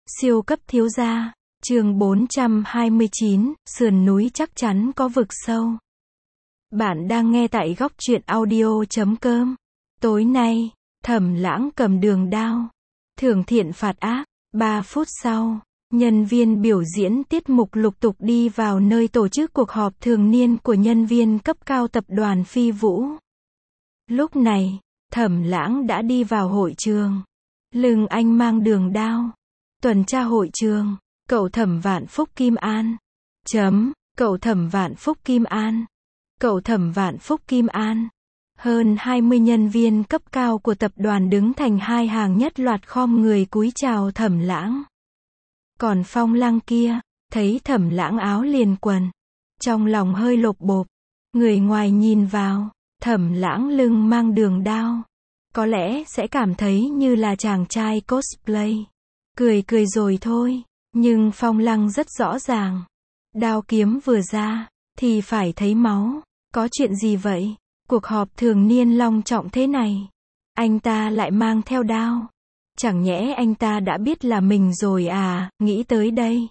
Siêu cấp thiếu gia, chương 429, sườn núi chắc chắn có vực sâu. Bạn đang nghe tại góc truyện audio.com. Tối nay, Thẩm Lãng cầm đường đao, thưởng thiện phạt ác. 3 phút sau, nhân viên biểu diễn tiết mục lục tục đi vào nơi tổ chức cuộc họp thường niên của nhân viên cấp cao tập đoàn Phi Vũ. Lúc này, Thẩm Lãng đã đi vào hội trường. Lưng anh mang đường đao. Tuần tra hội trường, cậu Thẩm Vạn Phúc Kim An. Cậu Thẩm Vạn Phúc Kim An. Cậu Thẩm Vạn Phúc Kim An. Hơn 20 nhân viên cấp cao của tập đoàn đứng thành hai hàng nhất loạt khom người cúi chào Thẩm Lãng. Còn Phong Lăng kia, thấy Thẩm Lãng áo liền quần, trong lòng hơi lột bột. Người ngoài nhìn vào, Thẩm Lãng lưng mang đường đao, có lẽ sẽ cảm thấy như là chàng trai cosplay. Cười cười rồi thôi, nhưng Phong Lăng rất rõ ràng. Đao kiếm vừa ra, thì phải thấy máu. Có chuyện gì vậy? Cuộc họp thường niên long trọng thế này, anh ta lại mang theo đao. Chẳng nhẽ anh ta đã biết là mình rồi à? Nghĩ tới đây,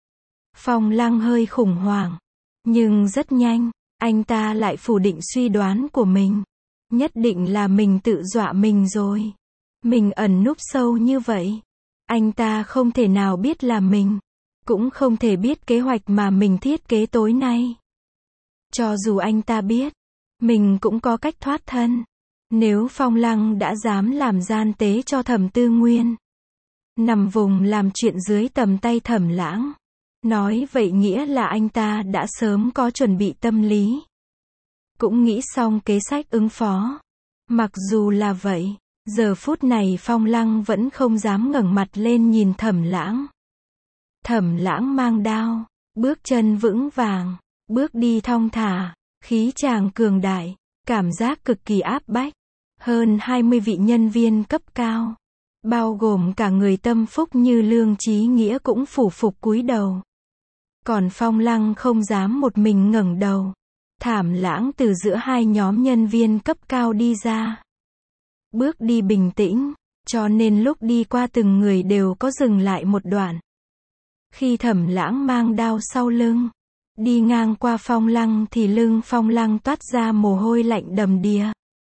Phong Lăng hơi khủng hoảng. Nhưng rất nhanh, anh ta lại phủ định suy đoán của mình. Nhất định là mình tự dọa mình rồi. Mình ẩn núp sâu như vậy, anh ta không thể nào biết là mình, cũng không thể biết kế hoạch mà mình thiết kế tối nay. Cho dù anh ta biết, mình cũng có cách thoát thân. Nếu Phong Lăng đã dám làm gian tế cho Thẩm Tư Nguyên, nằm vùng làm chuyện dưới tầm tay Thẩm Lãng, nói vậy nghĩa là anh ta đã sớm có chuẩn bị tâm lý, cũng nghĩ xong kế sách ứng phó. Mặc dù là vậy, giờ phút này Phong Lăng vẫn không dám ngẩng mặt lên nhìn Thẩm Lãng. Thẩm Lãng mang đao, bước chân vững vàng, bước đi thong thả, khí tràng cường đại, cảm giác cực kỳ áp bách. Hơn 20 vị nhân viên cấp cao, bao gồm cả người tâm phúc như Lương Chí Nghĩa cũng phủ phục cúi đầu. Còn Phong Lăng không dám một mình ngẩng đầu. Thẩm Lãng từ giữa hai nhóm nhân viên cấp cao đi ra. Bước đi bình tĩnh, cho nên lúc đi qua từng người đều có dừng lại một đoạn. Khi Thẩm Lãng mang đao sau lưng, đi ngang qua Phong Lăng thì lưng Phong Lăng toát ra mồ hôi lạnh đầm đìa.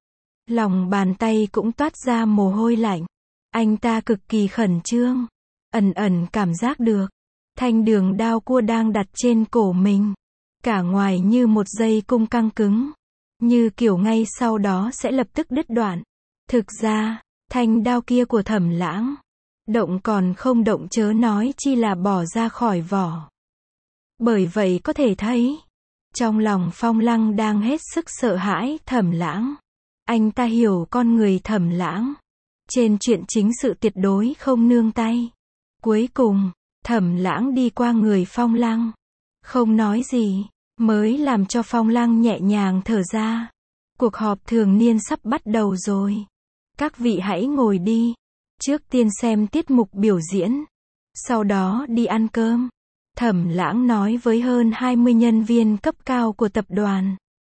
Lòng bàn tay cũng toát ra mồ hôi lạnh. Anh ta cực kỳ khẩn trương, ẩn ẩn cảm giác được thanh đường đao cua đang đặt trên cổ mình, cả ngoài như một dây cung căng cứng, như kiểu ngay sau đó sẽ lập tức đứt đoạn. Thực ra, thanh đao kia của Thẩm Lãng, động còn không động chớ nói chi là bỏ ra khỏi vỏ. Bởi vậy có thể thấy, trong lòng Phong Lăng đang hết sức sợ hãi Thẩm Lãng. Anh ta hiểu con người Thẩm Lãng, trên chuyện chính sự tuyệt đối không nương tay. Cuối cùng, Thẩm Lãng đi qua người Phong Lăng, không nói gì, mới làm cho Phong Lăng nhẹ nhàng thở ra. Cuộc họp thường niên sắp bắt đầu rồi. Các vị hãy ngồi đi. Trước tiên xem tiết mục biểu diễn, sau đó đi ăn cơm. Thẩm Lãng nói với hơn 20 nhân viên cấp cao của tập đoàn.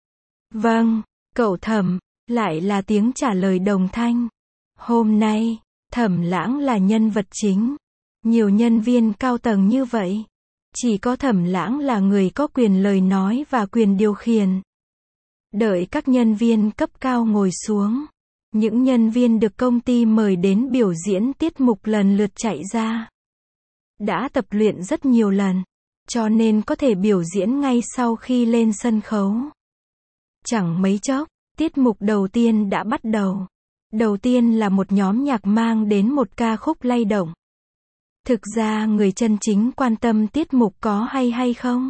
Vâng, cậu Thẩm, lại là tiếng trả lời đồng thanh. Hôm nay, Thẩm Lãng là nhân vật chính. Nhiều nhân viên cao tầng như vậy, chỉ có Thẩm Lãng là người có quyền lời nói và quyền điều khiển. Đợi các nhân viên cấp cao ngồi xuống, những nhân viên được công ty mời đến biểu diễn tiết mục lần lượt chạy ra. Đã tập luyện rất nhiều lần, cho nên có thể biểu diễn ngay sau khi lên sân khấu. Chẳng mấy chốc, tiết mục đầu tiên đã bắt đầu. Đầu tiên là một nhóm nhạc mang đến một ca khúc lay động. Thực ra người chân chính quan tâm tiết mục có hay không,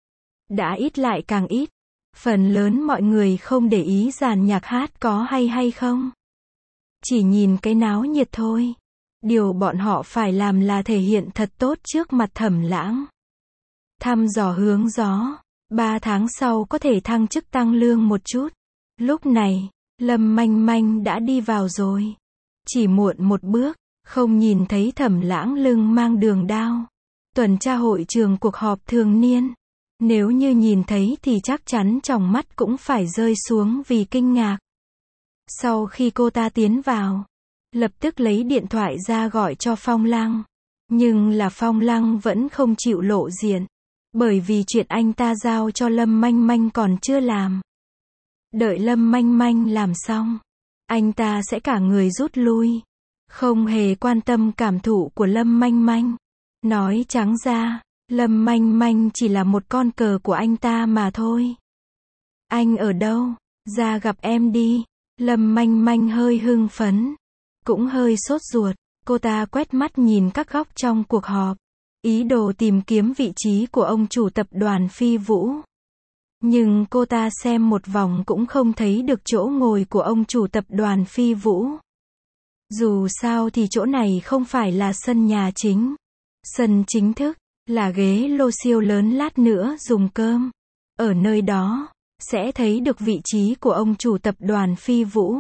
đã ít lại càng ít. Phần lớn mọi người không để ý dàn nhạc hát có hay không, chỉ nhìn cái náo nhiệt thôi. Điều bọn họ phải làm là thể hiện thật tốt trước mặt Thẩm Lãng. Thăm dò hướng gió, 3 tháng sau có thể thăng chức tăng lương một chút. Lúc này, Lâm Manh Manh đã đi vào rồi. Chỉ muộn một bước, không nhìn thấy Thẩm Lãng lưng mang đường đao, tuần tra hội trường cuộc họp thường niên. Nếu như nhìn thấy thì chắc chắn tròng mắt cũng phải rơi xuống vì kinh ngạc. Sau khi cô ta tiến vào, lập tức lấy điện thoại ra gọi cho Phong Lăng. Nhưng là Phong Lăng vẫn không chịu lộ diện. Bởi vì chuyện anh ta giao cho Lâm Manh Manh còn chưa làm. Đợi Lâm Manh Manh làm xong, anh ta sẽ cả người rút lui. Không hề quan tâm cảm thụ của Lâm Manh Manh. Nói trắng ra, Lâm Manh Manh chỉ là một con cờ của anh ta mà thôi. Anh ở đâu? Ra gặp em đi. Lâm Manh Manh hơi hưng phấn, cũng hơi sốt ruột. Cô ta quét mắt nhìn các góc trong cuộc họp, ý đồ tìm kiếm vị trí của ông chủ tập đoàn Phi Vũ. Nhưng cô ta xem một vòng cũng không thấy được chỗ ngồi của ông chủ tập đoàn Phi Vũ. Dù sao thì chỗ này không phải là sân nhà chính. Sân chính thức, là ghế lô siêu lớn lát nữa dùng cơm. Ở nơi đó, sẽ thấy được vị trí của ông chủ tập đoàn Phi Vũ.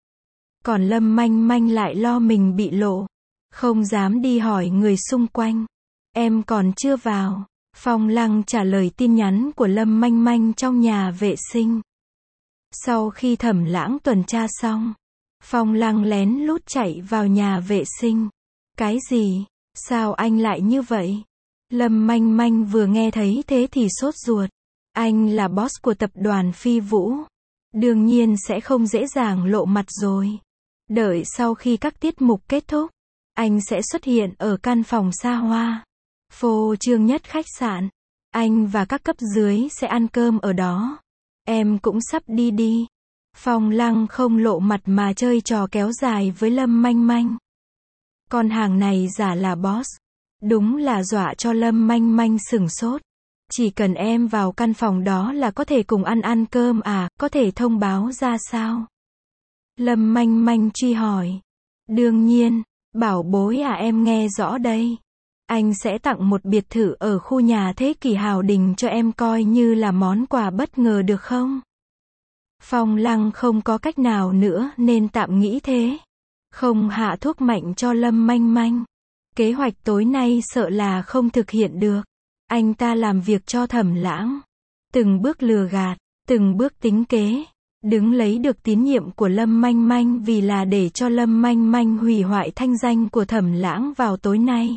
Còn Lâm Manh Manh lại lo mình bị lộ. Không dám đi hỏi người xung quanh. Em còn chưa vào. Phong Lăng trả lời tin nhắn của Lâm Manh Manh trong nhà vệ sinh. Sau khi Thẩm Lãng tuần tra xong, Phong Lăng lén lút chạy vào nhà vệ sinh. Cái gì? Sao anh lại như vậy? Lâm Manh Manh vừa nghe thấy thế thì sốt ruột. Anh là boss của tập đoàn Phi Vũ. Đương nhiên sẽ không dễ dàng lộ mặt rồi. Đợi sau khi các tiết mục kết thúc, anh sẽ xuất hiện ở căn phòng xa hoa, phô trương nhất khách sạn. Anh và các cấp dưới sẽ ăn cơm ở đó. Em cũng sắp đi. Phong Lăng không lộ mặt mà chơi trò kéo dài với Lâm Manh Manh. Con hàng này giả là boss. Đúng là dọa cho Lâm Manh Manh sửng sốt. Chỉ cần em vào căn phòng đó là có thể cùng ăn cơm à, có thể thông báo ra sao? Lâm Manh Manh truy hỏi. Đương nhiên, bảo bối à, em nghe rõ đây. Anh sẽ tặng một biệt thự ở khu nhà thế kỷ Hào Đình cho em coi như là món quà bất ngờ được không? Phong Lăng không có cách nào nữa nên tạm nghĩ thế. Không hạ thuốc mạnh cho Lâm Manh Manh. Kế hoạch tối nay sợ là không thực hiện được. Anh ta làm việc cho Thẩm Lãng. Từng bước lừa gạt, từng bước tính kế. Đứng lấy được tín nhiệm của Lâm Manh Manh vì là để cho Lâm Manh Manh hủy hoại thanh danh của Thẩm Lãng vào tối nay.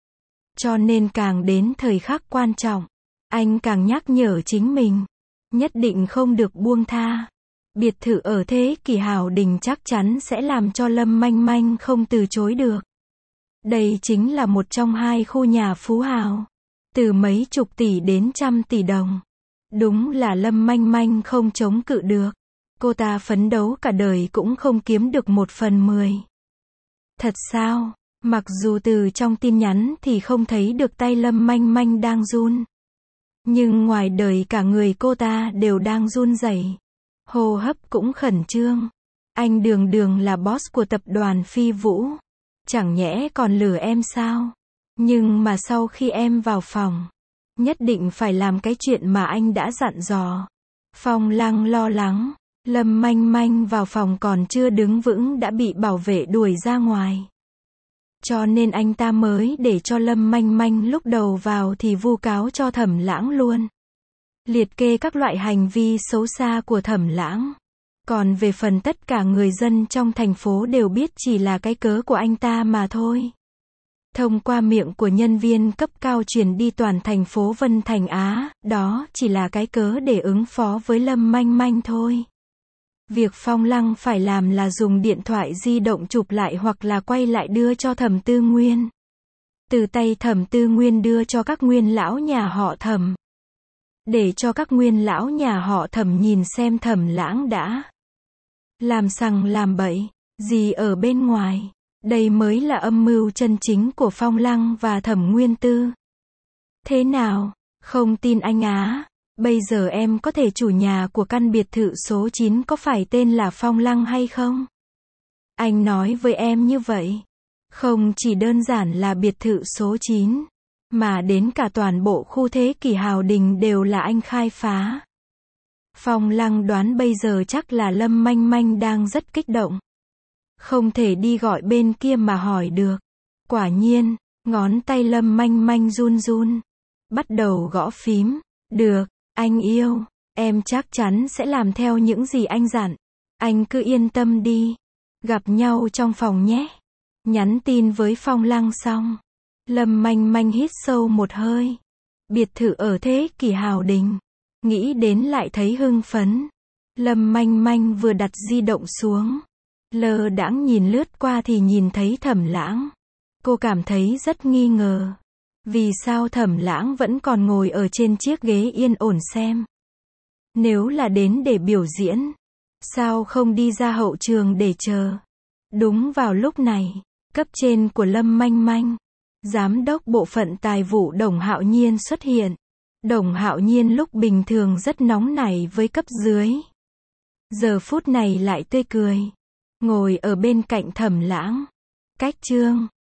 Cho nên càng đến thời khắc quan trọng, anh càng nhắc nhở chính mình. Nhất định không được buông tha. Biệt thự ở thế kỷ Hào Đình chắc chắn sẽ làm cho Lâm Manh Manh không từ chối được. Đây chính là một trong hai khu nhà phú hào. Từ mấy chục tỷ đến trăm tỷ đồng. Đúng là Lâm Manh Manh không chống cự được. Cô ta phấn đấu cả đời cũng không kiếm được 1/10. Thật sao? Mặc dù từ trong tin nhắn thì không thấy được tay Lâm Manh Manh đang run. Nhưng ngoài đời cả người cô ta đều đang run rẩy. Hô hấp cũng khẩn trương. Anh đường đường là boss của tập đoàn Phi Vũ. Chẳng nhẽ còn lừa em sao? Nhưng mà sau khi em vào phòng, nhất định phải làm cái chuyện mà anh đã dặn dò. Phong Lăng lo lắng. Lâm Manh Manh vào phòng còn chưa đứng vững đã bị bảo vệ đuổi ra ngoài. Cho nên anh ta mới để cho Lâm Manh Manh lúc đầu vào thì vu cáo cho Thẩm Lãng luôn. Liệt kê các loại hành vi xấu xa của Thẩm Lãng. Còn về phần tất cả người dân trong thành phố đều biết chỉ là cái cớ của anh ta mà thôi. Thông qua miệng của nhân viên cấp cao truyền đi toàn thành phố Vân Thành Á, đó chỉ là cái cớ để ứng phó với Lâm Manh Manh thôi. Việc Phong Lăng phải làm là dùng điện thoại di động chụp lại hoặc là quay lại đưa cho Thẩm Tư Nguyên. Từ tay Thẩm Tư Nguyên đưa cho các nguyên lão nhà họ Thẩm. Để cho các nguyên lão nhà họ Thẩm nhìn xem Thẩm Lãng đã làm sằng làm bậy gì ở bên ngoài. Đây mới là âm mưu chân chính của Phong Lăng và Thẩm Nguyên Tư. Thế nào? Không tin anh á? Bây giờ em có thể chủ nhà của căn biệt thự số 9 có phải tên là Phong Lăng hay không? Anh nói với em như vậy. Không chỉ đơn giản là biệt thự số 9, mà đến cả toàn bộ khu thế kỷ Hào Đình đều là anh khai phá. Phong Lăng đoán bây giờ chắc là Lâm Manh Manh đang rất kích động. Không thể đi gọi bên kia mà hỏi được. Quả nhiên, ngón tay Lâm Manh Manh run run. Bắt đầu gõ phím. Được, anh yêu, em chắc chắn sẽ làm theo những gì anh dặn. Anh cứ yên tâm đi. Gặp nhau trong phòng nhé. Nhắn tin với Phong Lăng xong, Lâm Manh Manh hít sâu một hơi. Biệt thự ở thế kỷ Hào Đình. Nghĩ đến lại thấy hưng phấn. Lâm Manh Manh vừa đặt di động xuống. Lơ đãng nhìn lướt qua thì nhìn thấy Thẩm Lãng. Cô cảm thấy rất nghi ngờ. Vì sao Thẩm Lãng vẫn còn ngồi ở trên chiếc ghế yên ổn xem? Nếu là đến để biểu diễn, sao không đi ra hậu trường để chờ? Đúng vào lúc này, cấp trên của Lâm Manh Manh, giám đốc bộ phận tài vụ Đồng Hạo Nhiên xuất hiện. Đồng Hạo Nhiên lúc bình thường rất nóng nảy với cấp dưới. Giờ phút này lại tươi cười. Ngồi ở bên cạnh Thẩm Lãng. Cách Trương.